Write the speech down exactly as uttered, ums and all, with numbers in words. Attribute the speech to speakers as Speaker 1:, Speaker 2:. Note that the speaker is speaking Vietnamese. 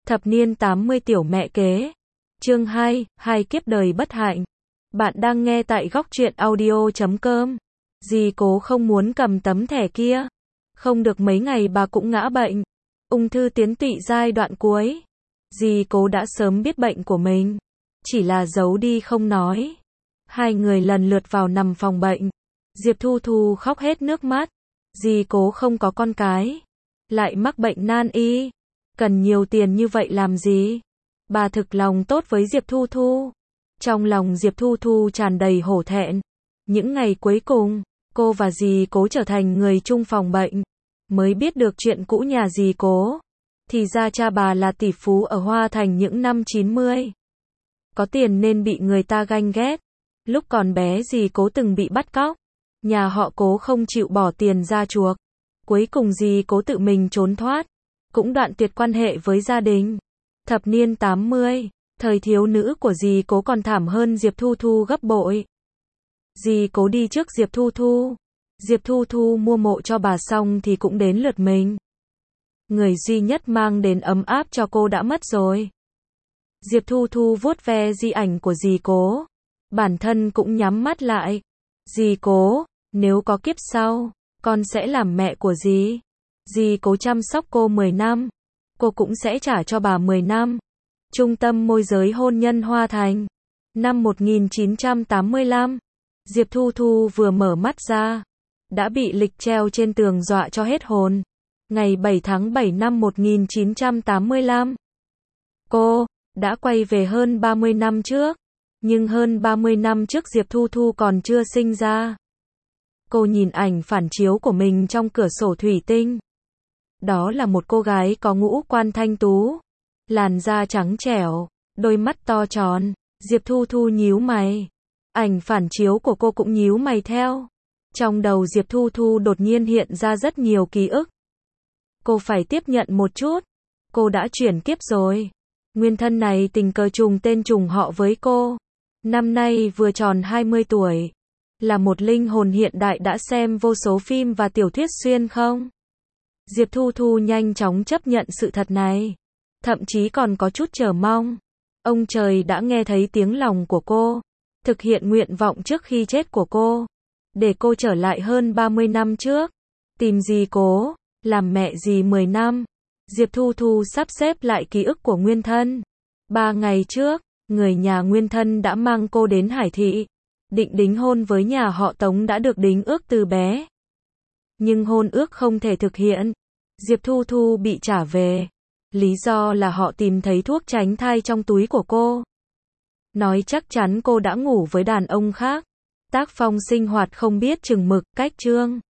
Speaker 1: Thập niên tám mươi tiểu mẹ kế. Chương hai, hai kiếp đời bất hạnh. Bạn đang nghe tại góc truyện audio chấm com. Dì Cố không muốn cầm tấm thẻ kia. Không được mấy ngày bà cũng ngã bệnh. Ung thư tiến tụy giai đoạn cuối. Dì Cố đã sớm biết bệnh của mình. Chỉ là giấu đi không nói. Hai người lần lượt vào nằm phòng bệnh. Diệp Thu Thu khóc hết nước mắt. Dì Cố không có con cái. Lại mắc bệnh nan y. Cần nhiều tiền như vậy làm gì? Bà thực lòng tốt với Diệp Thu Thu. Trong lòng Diệp Thu Thu tràn đầy hổ thẹn. Những ngày cuối cùng, cô và dì Cố trở thành người chung phòng bệnh. Mới biết được chuyện cũ nhà dì Cố. Thì ra cha bà là tỷ phú ở Hoa Thành những năm chín mươi. Có tiền nên bị người ta ganh ghét. Lúc còn bé dì Cố từng bị bắt cóc. Nhà họ Cố không chịu bỏ tiền ra chuộc. Cuối cùng dì Cố tự mình trốn thoát. Cũng đoạn tuyệt quan hệ với gia đình. Thập niên tám mươi, thời thiếu nữ của dì Cố còn thảm hơn Diệp Thu Thu gấp bội. Dì Cố đi trước Diệp Thu Thu. Diệp Thu Thu mua mộ cho bà xong thì cũng đến lượt mình. Người duy nhất mang đến ấm áp cho cô đã mất rồi. Diệp Thu Thu vuốt ve di ảnh của dì Cố. Bản thân cũng nhắm mắt lại. Dì Cố, nếu có kiếp sau, con sẽ làm mẹ của dì. Dì Cố chăm sóc cô mười năm. Cô cũng sẽ trả cho bà mười năm. Trung tâm môi giới hôn nhân Hoa Thành. Năm một nghìn chín trăm tám mươi lăm. Diệp Thu Thu vừa mở mắt ra. Đã bị lịch treo trên tường dọa cho hết hồn. Ngày bảy tháng bảy năm một nghìn chín trăm tám mươi lăm. Cô đã quay về hơn ba mươi năm trước. Nhưng hơn ba mươi năm trước Diệp Thu Thu còn chưa sinh ra. Cô nhìn ảnh phản chiếu của mình trong cửa sổ thủy tinh. Đó là một cô gái có ngũ quan thanh tú. Làn da trắng trẻo, đôi mắt to tròn. Diệp Thu Thu nhíu mày. Ảnh phản chiếu của cô cũng nhíu mày theo. Trong đầu Diệp Thu Thu đột nhiên hiện ra rất nhiều ký ức. Cô phải tiếp nhận một chút. Cô đã chuyển kiếp rồi. Nguyên thân này tình cờ trùng tên trùng họ với cô. Năm nay vừa tròn hai mươi tuổi. Là một linh hồn hiện đại đã xem vô số phim và tiểu thuyết xuyên không? Diệp Thu Thu nhanh chóng chấp nhận sự thật này. Thậm chí còn có chút chờ mong. Ông trời đã nghe thấy tiếng lòng của cô. Thực hiện nguyện vọng trước khi chết của cô. Để cô trở lại hơn ba mươi năm trước. Tìm dì Cố. Làm mẹ dì mười năm. Diệp Thu Thu sắp xếp lại ký ức của nguyên thân. Ba ngày trước, người nhà nguyên thân đã mang cô đến Hải Thị. Định đính hôn với nhà họ Tống đã được đính ước từ bé. Nhưng hôn ước không thể thực hiện. Diệp Thu Thu bị trả về. Lý do là họ tìm thấy thuốc tránh thai trong túi của cô. Nói chắc chắn cô đã ngủ với đàn ông khác. Tác phong sinh hoạt không biết chừng mực, cách chương.